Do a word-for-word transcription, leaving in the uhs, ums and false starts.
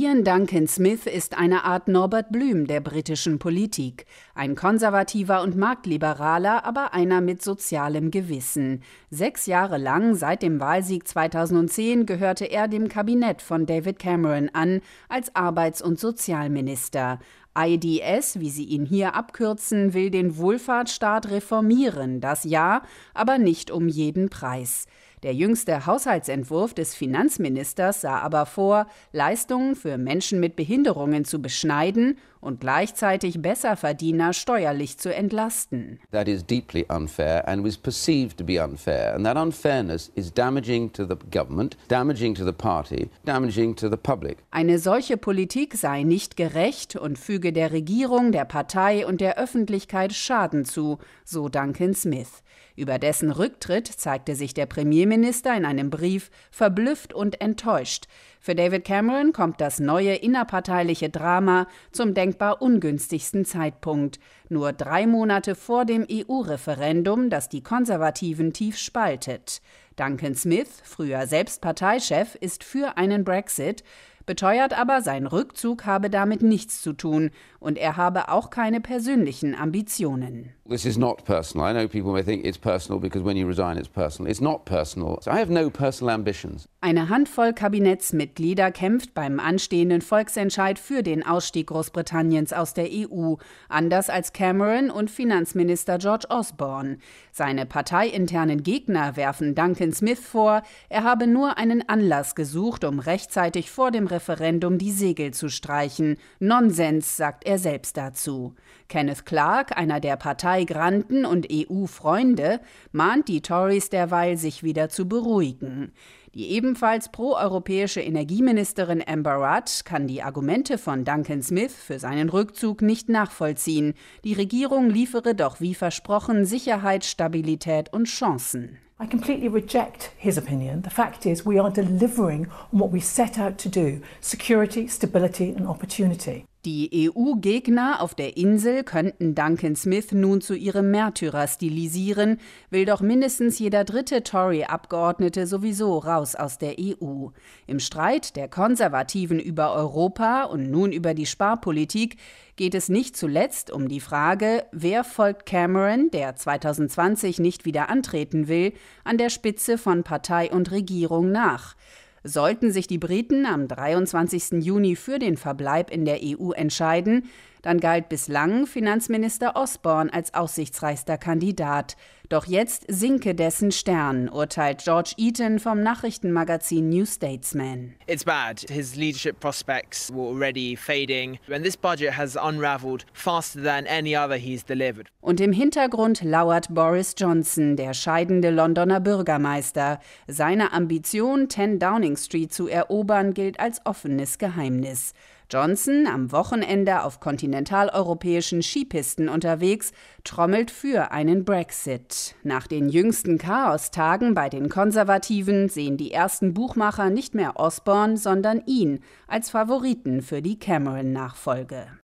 Ian Duncan Smith ist eine Art Norbert Blüm der britischen Politik. Ein konservativer und marktliberaler, aber einer mit sozialem Gewissen. Sechs Jahre lang, seit dem Wahlsieg zweitausendzehn, gehörte er dem Kabinett von David Cameron an als Arbeits- und Sozialminister. I D S, wie sie ihn hier abkürzen, will den Wohlfahrtsstaat reformieren, das ja, aber nicht um jeden Preis. Der jüngste Haushaltsentwurf des Finanzministers sah aber vor, Leistungen für Menschen mit Behinderungen zu beschneiden und gleichzeitig Besserverdiener steuerlich zu entlasten. That is deeply unfair and was perceived to be unfair. And that unfairness is damaging to the government, damaging to the party, damaging to the public. Eine solche Politik sei nicht gerecht und füge der Regierung, der Partei und der Öffentlichkeit Schaden zu, so Duncan Smith. Über dessen Rücktritt zeigte sich der Premierminister in einem Brief verblüfft und enttäuscht. Für David Cameron kommt das neue innerparteiliche Drama zum denkbar ungünstigsten Zeitpunkt. Nur drei Monate vor dem E U-Referendum, das die Konservativen tief spaltet. Duncan Smith, früher selbst Parteichef, ist für einen Brexit, beteuert aber, sein Rückzug habe damit nichts zu tun und er habe auch keine persönlichen Ambitionen. This is not personal. I know people may think it's personal because when you resign it's personal. It's not personal. So I have no personal ambitions. Eine Handvoll Kabinettsmitglieder kämpft beim anstehenden Volksentscheid für den Ausstieg Großbritanniens aus der E U, anders als Cameron und Finanzminister George Osborne. Seine parteiinternen Gegner werfen Duncan Smith vor, er habe nur einen Anlass gesucht, um rechtzeitig vor dem Referendum die Segel zu streichen. Nonsens, sagt er selbst dazu. Kenneth Clarke, einer der Parteigranten und E U-Freunde, mahnt die Tories derweil, sich wieder zu beruhigen. Die ebenfalls proeuropäische Energieministerin Amber Rudd kann die Argumente von Duncan Smith für seinen Rückzug nicht nachvollziehen. Die Regierung liefere doch wie versprochen Sicherheit, Stabilität und Chancen. I completely reject his opinion. The fact is we are delivering on what we set out to do: security, stability and opportunity. Die E U-Gegner auf der Insel könnten Duncan Smith nun zu ihrem Märtyrer stilisieren, will doch mindestens jeder dritte Tory-Abgeordnete sowieso raus aus der E U. Im Streit der Konservativen über Europa und nun über die Sparpolitik geht es nicht zuletzt um die Frage, wer folgt Cameron, der zweitausendzwanzig nicht wieder antreten will, an der Spitze von Partei und Regierung nach. Sollten sich die Briten am dreiundzwanzigsten Juni für den Verbleib in der E U entscheiden, dann galt bislang Finanzminister Osborne als aussichtsreichster Kandidat. Doch jetzt sinke dessen Stern, urteilt George Eaton vom Nachrichtenmagazin New Statesman. It's bad. His leadership prospects were already fading, and this budget has unraveled faster than any other he's delivered. Und im Hintergrund lauert Boris Johnson, der scheidende Londoner Bürgermeister. Seine Ambition, zehn Downing Street zu erobern, gilt als offenes Geheimnis. Johnson, am Wochenende auf kontinentaleuropäischen Skipisten unterwegs, trommelt für einen Brexit. Nach den jüngsten Chaostagen bei den Konservativen sehen die ersten Buchmacher nicht mehr Osborne, sondern ihn als Favoriten für die Cameron-Nachfolge.